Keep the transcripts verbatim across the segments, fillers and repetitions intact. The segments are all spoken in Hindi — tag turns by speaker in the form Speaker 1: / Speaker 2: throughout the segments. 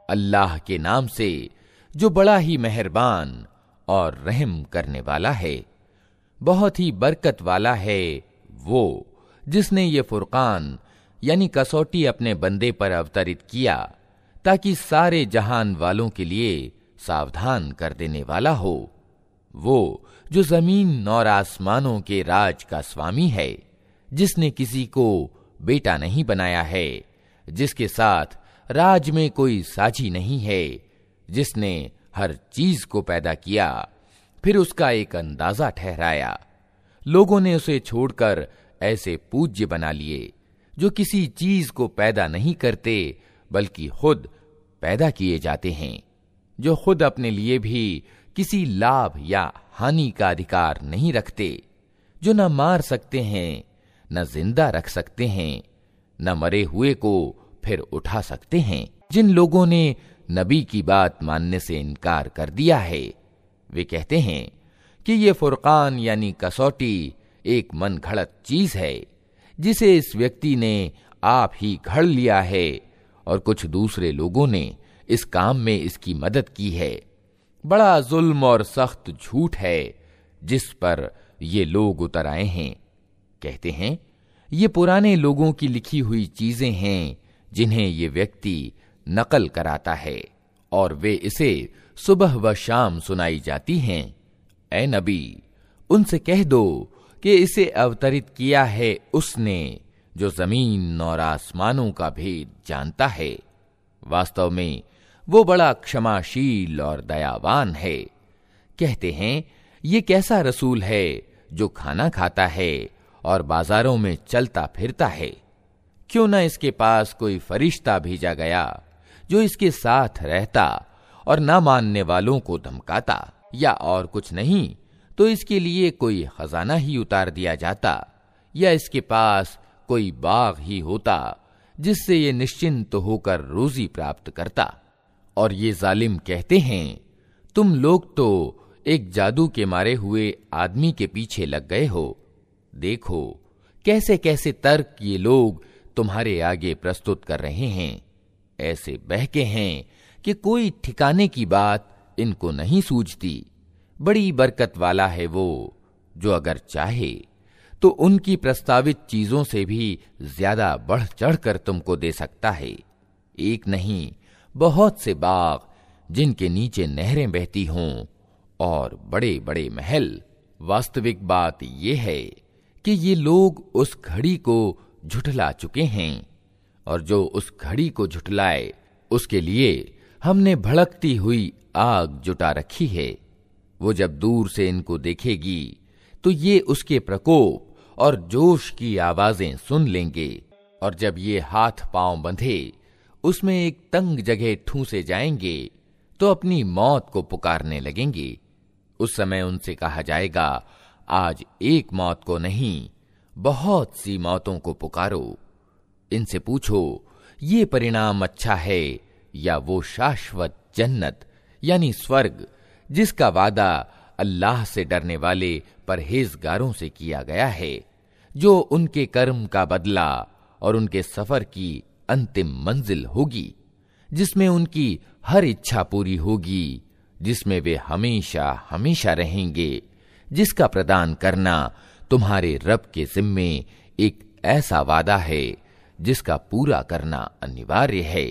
Speaker 1: अल्लाह के नाम से जो बड़ा ही मेहरबान और रहम करने वाला है, बहुत ही बरकत वाला है वो जिसने ये फुरकान यानी कसौटी अपने बंदे पर अवतरित किया ताकि सारे जहान वालों के लिए सावधान कर देने वाला हो। वो जो जमीन और आसमानों के राज का स्वामी है, जिसने किसी को बेटा नहीं बनाया है, जिसके साथ राज में कोई साझी नहीं है, जिसने हर चीज को पैदा किया फिर उसका एक अंदाजा ठहराया। लोगों ने उसे छोड़कर ऐसे पूज्य बना लिए जो किसी चीज को पैदा नहीं करते बल्कि खुद पैदा किए जाते हैं, जो खुद अपने लिए भी किसी लाभ या हानि का अधिकार नहीं रखते, जो न मार सकते हैं न जिंदा रख सकते हैं, न मरे हुए को फिर उठा सकते हैं। जिन लोगों ने नबी की बात मानने से इनकार कर दिया है, वे कहते हैं कि ये फुरकान यानी कसौटी एक मन घड़त चीज है जिसे इस व्यक्ति ने आप ही घड़ लिया है और कुछ दूसरे लोगों ने इस काम में इसकी मदद की है। बड़ा जुल्म और सख्त झूठ है जिस पर ये लोग उतर आए हैं। कहते हैं ये पुराने लोगों की लिखी हुई चीजें हैं जिन्हें ये व्यक्ति नकल कराता है और वे इसे सुबह व शाम सुनाई जाती हैं। ऐ नबी, उनसे कह दो कि इसे अवतरित किया है उसने जो जमीन और आसमानों का भेद जानता है। वास्तव में वो बड़ा क्षमाशील और दयावान है। कहते हैं ये कैसा रसूल है जो खाना खाता है और बाजारों में चलता फिरता है। क्यों न इसके पास कोई फरिश्ता भेजा गया जो इसके साथ रहता और न मानने वालों को धमकाता, या और कुछ नहीं तो इसके लिए कोई खजाना ही उतार दिया जाता, या इसके पास कोई बाग ही होता जिससे ये निश्चिंत होकर रोजी प्राप्त करता। और ये जालिम कहते हैं तुम लोग तो एक जादू के मारे हुए आदमी के पीछे लग गए हो। देखो कैसे कैसे तर्क ये लोग तुम्हारे आगे प्रस्तुत कर रहे हैं। ऐसे बहके हैं कि कोई ठिकाने की बात इनको नहीं सूझती। बड़ी बरकत वाला है वो जो अगर चाहे तो उनकी प्रस्तावित चीजों से भी ज्यादा बढ़ चढ़कर तुमको दे सकता है। एक नहीं बहुत से बाग जिनके नीचे नहरें बहती हों और बड़े बड़े महल। वास्तविक बात यह है कि ये लोग उस घड़ी को झुठला चुके हैं और जो उस घड़ी को झुठलाए उसके लिए हमने भड़कती हुई आग जुटा रखी है। वो जब दूर से इनको देखेगी तो ये उसके प्रकोप और जोश की आवाजें सुन लेंगे, और जब ये हाथ पांव बंधे उसमें एक तंग जगह ठूंसे जाएंगे तो अपनी मौत को पुकारने लगेंगे। उस समय उनसे कहा जाएगा आज एक मौत को नहीं बहुत सी मौतों को पुकारो। इनसे पूछो ये परिणाम अच्छा है या वो शाश्वत जन्नत यानी स्वर्ग जिसका वादा अल्लाह से डरने वाले परहेजगारों से किया गया है, जो उनके कर्म का बदला और उनके सफर की अंतिम मंजिल होगी, जिसमें उनकी हर इच्छा पूरी होगी, जिसमें वे हमेशा हमेशा रहेंगे, जिसका प्रदान करना तुम्हारे रब के जिम्मे एक ऐसा वादा है जिसका पूरा करना अनिवार्य है।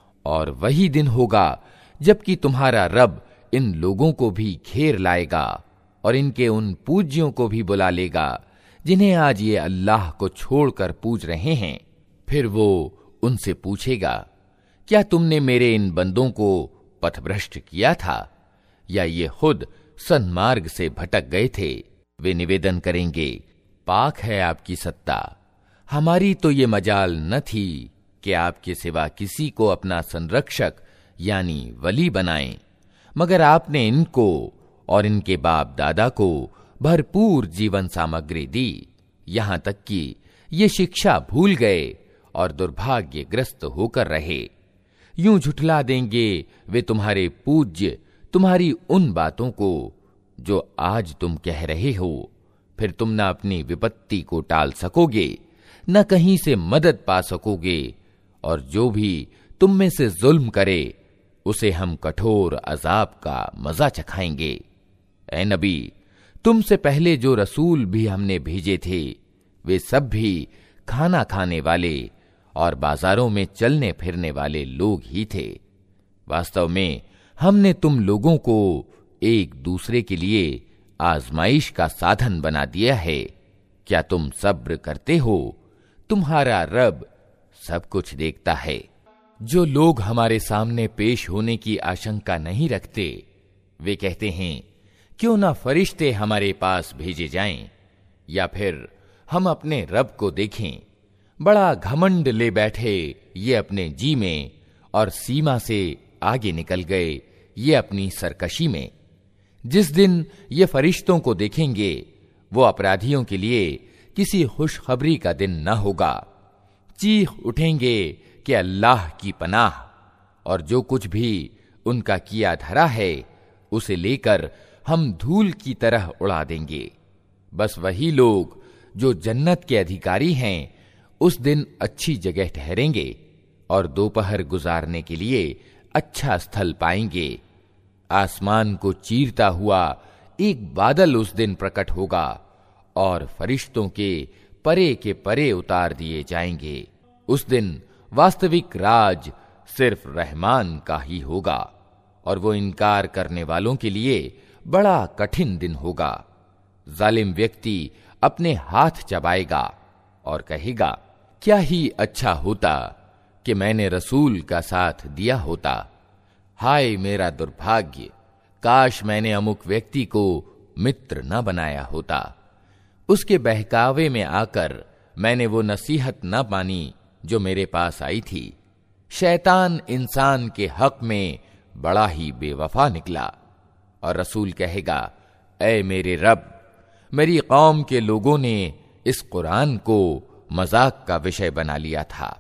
Speaker 1: और वही दिन होगा जबकि तुम्हारा रब इन लोगों को भी घेर लाएगा और इनके उन पूज्यों को भी बुला लेगा जिन्हें आज ये अल्लाह को छोड़कर पूज रहे हैं। फिर वो उनसे पूछेगा क्या तुमने मेरे इन बंदों को पथभ्रष्ट किया था या ये खुद सन्मार्ग से भटक गए थे? वे निवेदन करेंगे पाक है आपकी सत्ता, हमारी तो ये मजाल न थी कि आपके सिवा किसी को अपना संरक्षक यानी वली बनाएं, मगर आपने इनको और इनके बाप दादा को भरपूर जीवन सामग्री दी, यहां तक कि ये शिक्षा भूल गए और दुर्भाग्यग्रस्त होकर रहे। यूं झुठला देंगे वे तुम्हारे पूज्य तुम्हारी उन बातों को जो आज तुम कह रहे हो। फिर तुम न अपनी विपत्ति को टाल सकोगे न कहीं से मदद पा सकोगे, और जो भी तुम में से जुल्म करे उसे हम कठोर अजाब का मजा चखाएंगे। ए नबी, तुमसे पहले जो रसूल भी हमने भेजे थे वे सब भी खाना खाने वाले और बाजारों में चलने फिरने वाले लोग ही थे। वास्तव में हमने तुम लोगों को एक दूसरे के लिए आजमाइश का साधन बना दिया है। क्या तुम सब्र करते हो? तुम्हारा रब सब कुछ देखता है। जो लोग हमारे सामने पेश होने की आशंका नहीं रखते, वे कहते हैं क्यों ना फरिश्ते हमारे पास भेजे जाएं, या फिर हम अपने रब को देखें। बड़ा घमंड ले बैठे ये अपने जी में, और सीमा से आगे निकल गए ये अपनी सरकशी में। जिस दिन ये फरिश्तों को देखेंगे वो अपराधियों के लिए किसी खुशखबरी का दिन न होगा। चीख उठेंगे कि अल्लाह की पनाह, और जो कुछ भी उनका किया धरा है उसे लेकर हम धूल की तरह उड़ा देंगे। बस वही लोग जो जन्नत के अधिकारी हैं उस दिन अच्छी जगह ठहरेंगे और दोपहर गुजारने के लिए अच्छा स्थल पाएंगे। आसमान को चीरता हुआ एक बादल उस दिन प्रकट होगा और फरिश्तों के परे के परे उतार दिए जाएंगे। उस दिन वास्तविक राज सिर्फ रहमान का ही होगा, और वो इनकार करने वालों के लिए बड़ा कठिन दिन होगा। जालिम व्यक्ति अपने हाथ चबाएगा और कहेगा, क्या ही अच्छा होता कि मैंने रसूल का साथ दिया होता। हाय मेरा दुर्भाग्य, काश मैंने अमुक व्यक्ति को मित्र न बनाया होता। उसके बहकावे में आकर मैंने वो नसीहत न मानी जो मेरे पास आई थी। शैतान इंसान के हक में बड़ा ही बेवफा निकला। और रसूल कहेगा, ऐ मेरे रब, मेरी कौम के लोगों ने इस कुरान को मजाक का विषय बना लिया था।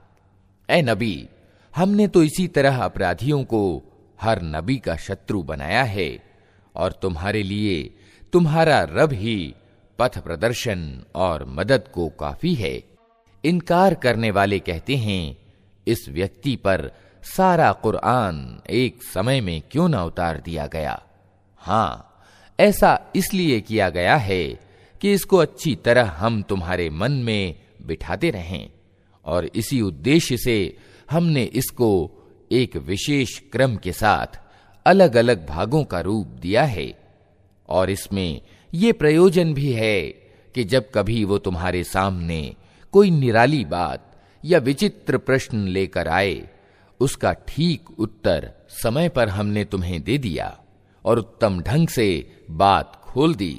Speaker 1: ऐ नबी, हमने तो इसी तरह अपराधियों को हर नबी का शत्रु बनाया है, और तुम्हारे लिए तुम्हारा रब ही पथ प्रदर्शन और मदद को काफी है। इनकार करने वाले कहते हैं, इस व्यक्ति पर सारा कुरान एक समय में क्यों ना उतार दिया गया। हाँ, ऐसा इसलिए किया गया है कि इसको अच्छी तरह हम तुम्हारे मन में बिठाते रहें, और इसी उद्देश्य से हमने इसको एक विशेष क्रम के साथ अलग अलग भागों का रूप दिया है। और इसमें यह प्रयोजन भी है कि जब कभी वो तुम्हारे सामने कोई निराली बात या विचित्र प्रश्न लेकर आए, उसका ठीक उत्तर समय पर हमने तुम्हें दे दिया और उत्तम ढंग से बात खोल दी।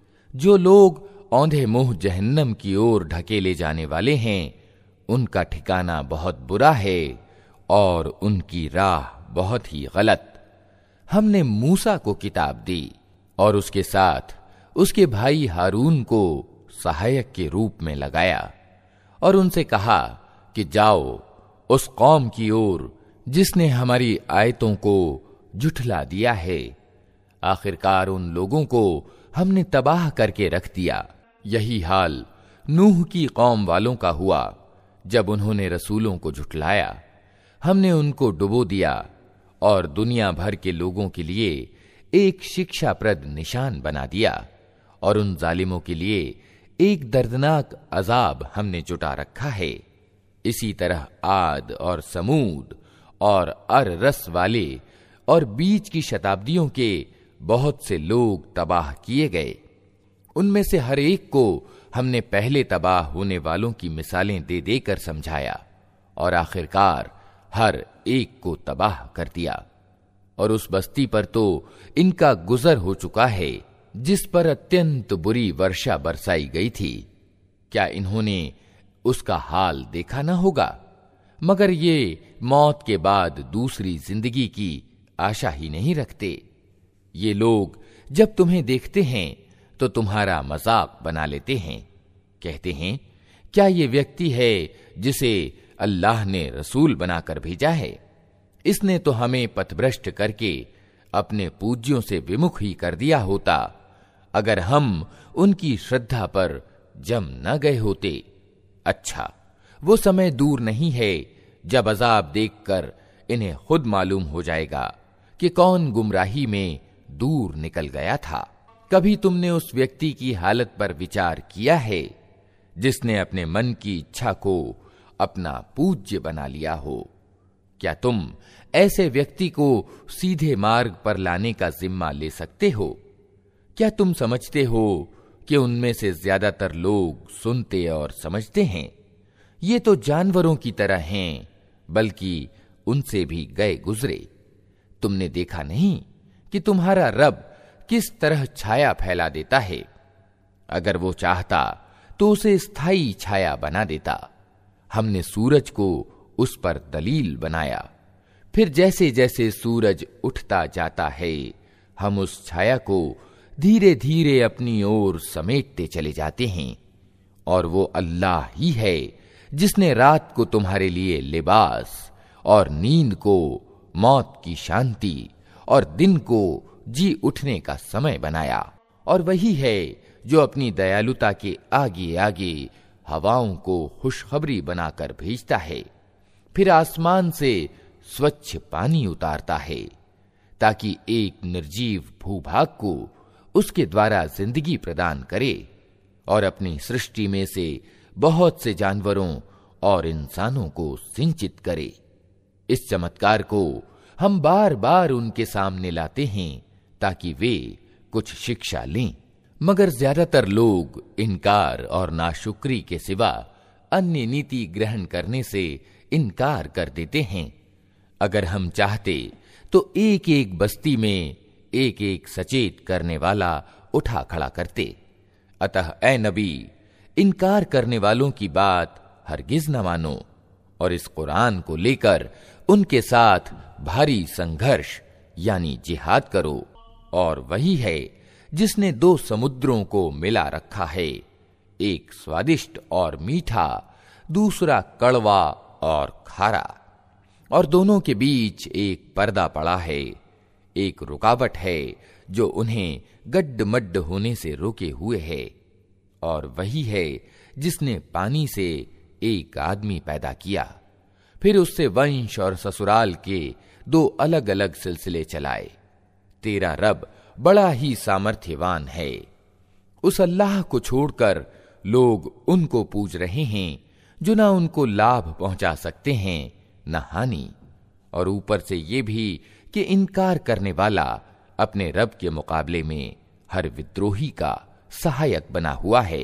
Speaker 1: जो लोग औंधे मुंह जहन्नम की ओर ढकेले जाने वाले हैं, उनका ठिकाना बहुत बुरा है और उनकी राह बहुत ही गलत। हमने मूसा को किताब दी और उसके साथ उसके भाई हारून को सहायक के रूप में लगाया, और उनसे कहा कि जाओ उस कौम की ओर जिसने हमारी आयतों को झुठला दिया है। आखिरकार उन लोगों को हमने तबाह करके रख दिया। यही हाल नूह की कौम वालों का हुआ। जब उन्होंने रसूलों को झुठलाया, हमने उनको डुबो दिया और दुनिया भर के लोगों के लिए एक शिक्षाप्रद निशान बना दिया, और उन जालिमों के लिए एक दर्दनाक अजाब हमने जुटा रखा है। इसी तरह आद और समूद और अर रस वाले और बीच की शताब्दियों के बहुत से लोग तबाह किए गए। उनमें से हर एक को हमने पहले तबाह होने वालों की मिसालें दे देकर समझाया, और आखिरकार हर एक को तबाह कर दिया। और उस बस्ती पर तो इनका गुजर हो चुका है जिस पर अत्यंत बुरी वर्षा बरसाई गई थी। क्या इन्होंने उसका हाल देखा न होगा? मगर ये मौत के बाद दूसरी जिंदगी की आशा ही नहीं रखते। ये लोग जब तुम्हें देखते हैं तो तुम्हारा मजाक बना लेते हैं। कहते हैं, क्या ये व्यक्ति है जिसे अल्लाह ने रसूल बनाकर भेजा है? इसने तो हमें पथभ्रष्ट करके अपने पूज्यों से विमुख ही कर दिया होता, अगर हम उनकी श्रद्धा पर जम न गए होते। अच्छा, वो समय दूर नहीं है जब अजाब देखकर इन्हें खुद मालूम हो जाएगा कि कौन गुमराही में दूर निकल गया था। कभी तुमने उस व्यक्ति की हालत पर विचार किया है जिसने अपने मन की इच्छा को अपना पूज्य बना लिया हो? क्या तुम ऐसे व्यक्ति को सीधे मार्ग पर लाने का जिम्मा ले सकते हो? क्या तुम समझते हो कि उनमें से ज्यादातर लोग सुनते और समझते हैं? ये तो जानवरों की तरह हैं, बल्कि उनसे भी गए गुजरे। तुमने देखा नहीं कि तुम्हारा रब किस तरह छाया फैला देता है? अगर वो चाहता तो उसे स्थायी छाया बना देता। हमने सूरज को उस पर दलील बनाया, फिर जैसे जैसे सूरज उठता जाता है हम उस छाया को धीरे धीरे अपनी ओर समेटते चले जाते हैं। और वो अल्लाह ही है जिसने रात को तुम्हारे लिए लिबास और नींद को मौत की शांति और दिन को जी उठने का समय बनाया। और वही है जो अपनी दयालुता के आगे आगे हवाओं को खुशखबरी बनाकर भेजता है, फिर आसमान से स्वच्छ पानी उतारता है ताकि एक निर्जीव भूभाग को उसके द्वारा जिंदगी प्रदान करे और अपनी सृष्टि में से बहुत से जानवरों और इंसानों को सिंचित करे। इस चमत्कार को हम बार बार उनके सामने लाते हैं ताकि वे कुछ शिक्षा लें, मगर ज्यादातर लोग इनकार और नाशुक्री के सिवा अन्य नीति ग्रहण करने से इनकार कर देते हैं। अगर हम चाहते तो एक एक बस्ती में एक एक सचेत करने वाला उठा खड़ा करते। अतः ऐ नबी, इनकार करने वालों की बात हरगिज न मानो और इस कुरान को लेकर उनके साथ भारी संघर्ष यानी जिहाद करो। और वही है जिसने दो समुद्रों को मिला रखा है, एक स्वादिष्ट और मीठा, दूसरा कड़वा और खारा, और दोनों के बीच एक पर्दा पड़ा है, एक रुकावट है जो उन्हें गड्ढ-मड्ढ होने से रोके हुए है। और वही है जिसने पानी से एक आदमी पैदा किया, फिर उससे वंश और ससुराल के दो अलग अलग सिलसिले चलाए। तेरा रब बड़ा ही सामर्थ्यवान है। उस अल्लाह को छोड़कर लोग उनको पूज रहे हैं जो ना उनको लाभ पहुंचा सकते हैं न हानि, और ऊपर से ये भी कि इनकार करने वाला अपने रब के मुकाबले में हर विद्रोही का सहायक बना हुआ है।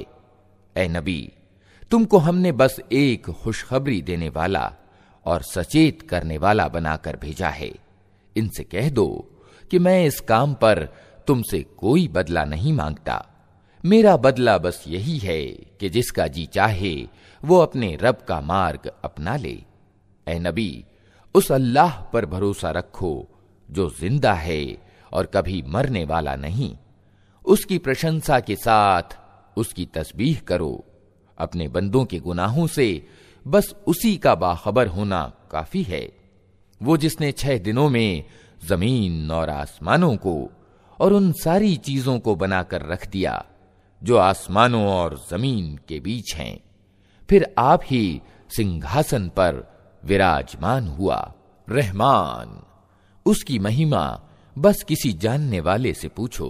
Speaker 1: ऐ नबी, तुमको हमने बस एक खुशखबरी देने वाला और सचेत करने वाला बनाकर भेजा है। इनसे कह दो कि मैं इस काम पर तुमसे कोई बदला नहीं मांगता। मेरा बदला बस यही है कि जिसका जी चाहे वो अपने रब का मार्ग अपना ले। ऐ नबी, उस अल्लाह पर भरोसा रखो जो जिंदा है और कभी मरने वाला नहीं। उसकी प्रशंसा के साथ उसकी तस्बीह करो। अपने बंदों के गुनाहों से बस उसी का बाखबर होना काफी है। वो जिसने छह दिनों में जमीन और आसमानों को और उन सारी चीजों को बनाकर रख दिया जो आसमानों और जमीन के बीच हैं, फिर आप ही सिंहासन पर विराजमान हुआ। रहमान, उसकी महिमा बस किसी जानने वाले से पूछो।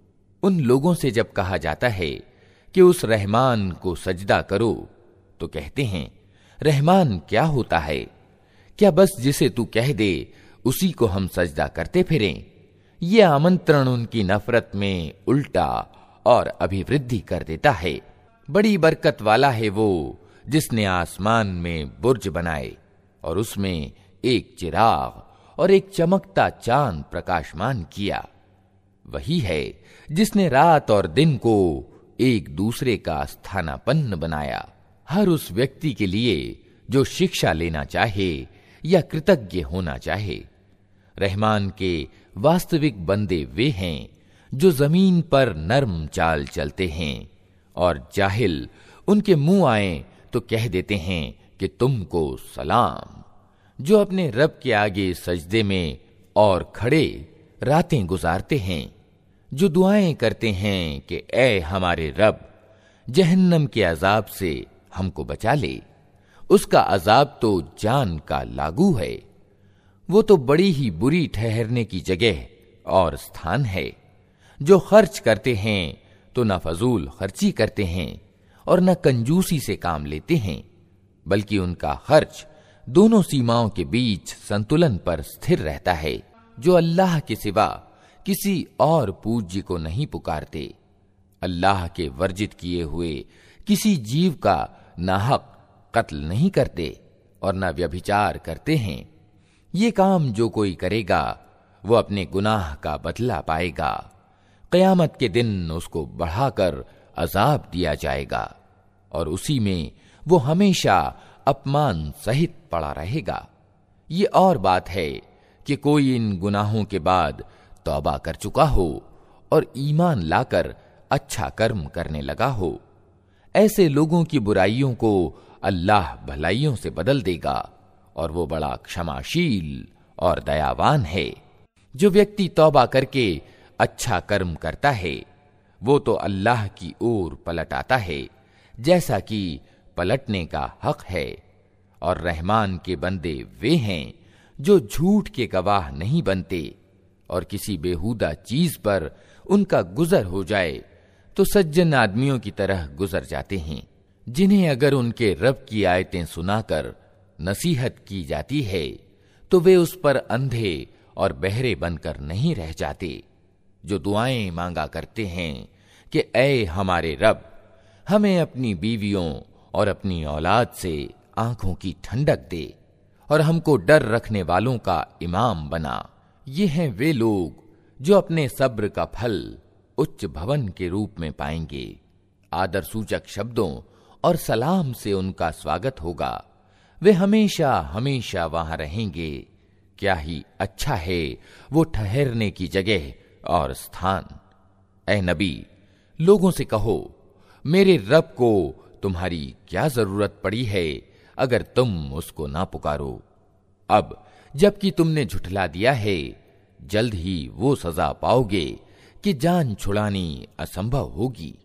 Speaker 1: उन लोगों से जब कहा जाता है कि उस रहमान को सजदा करो तो कहते हैं, रहमान क्या होता है? क्या बस जिसे तू कह दे उसी को हम सजदा करते फिरें? ये आमंत्रण उनकी नफरत में उल्टा और अभिवृद्धि कर देता है। बड़ी बरकत वाला है वो जिसने आसमान में बुर्ज बनाए और उसमें एक चिराग और एक चमकता चांद प्रकाशमान किया। वही है जिसने रात और दिन को एक दूसरे का स्थानापन्न बनाया। हर उस व्यक्ति के लिए जो शिक्षा लेना चाहे या कृतज्ञ होना चाहे। रहमान के वास्तविक बंदे वे हैं जो जमीन पर नर्म चाल चलते हैं और जाहिल उनके मुंह आए तो कह देते हैं कि तुमको सलाम। जो अपने रब के आगे सजदे में और खड़े रातें गुजारते हैं, जो दुआएं करते हैं कि ऐ हमारे रब, जहन्नम के अजाब से हमको बचा ले, उसका अजाब तो जान का लागू है। वो तो बड़ी ही बुरी ठहरने की जगह और स्थान है। जो खर्च करते हैं तो न फजूल खर्ची करते हैं और न कंजूसी से काम लेते हैं, बल्कि उनका खर्च दोनों सीमाओं के बीच संतुलन पर स्थिर रहता है। जो अल्लाह के सिवा किसी और पूज्य को नहीं पुकारते, अल्लाह के वर्जित किए हुए किसी जीव का नाहक कत्ल नहीं करते और न व्यभिचार करते हैं। ये काम जो कोई करेगा वो अपने गुनाह का बदला पाएगा। क़यामत के दिन उसको बढ़ाकर अजाब दिया जाएगा और उसी में वो हमेशा अपमान सहित पड़ा रहेगा। ये और बात है कि कोई इन गुनाहों के बाद तौबा कर चुका हो और ईमान लाकर अच्छा कर्म करने लगा हो। ऐसे लोगों की बुराइयों को अल्लाह भलाइयों से बदल देगा और वो बड़ा क्षमाशील और दयावान है। जो व्यक्ति तौबा करके अच्छा कर्म करता है वो तो अल्लाह की ओर पलट आता है जैसा कि पलटने का हक है। और रहमान के बंदे वे हैं जो झूठ के गवाह नहीं बनते और किसी बेहुदा चीज पर उनका गुजर हो जाए तो सज्जन आदमियों की तरह गुजर जाते हैं, जिन्हें अगर उनके रब की आयतें सुनाकर नसीहत की जाती है तो वे उस पर अंधे और बहरे बनकर नहीं रह जाते। जो दुआएं मांगा करते हैं कि ऐ हमारे रब, हमें अपनी बीवियों और अपनी औलाद से आंखों की ठंडक दे और हमको डर रखने वालों का इमाम बना। ये हैं वे लोग जो अपने सब्र का फल उच्च भवन के रूप में पाएंगे। आदर सूचक शब्दों और सलाम से उनका स्वागत होगा। वे हमेशा हमेशा वहां रहेंगे। क्या ही अच्छा है वो ठहरने की जगह और स्थान। ऐ नबी, लोगों से कहो, मेरे रब को तुम्हारी क्या जरूरत पड़ी है अगर तुम उसको ना पुकारो। अब जबकि तुमने झुठला दिया है, जल्द ही वो सजा पाओगे कि जान छुड़ानी असंभव होगी।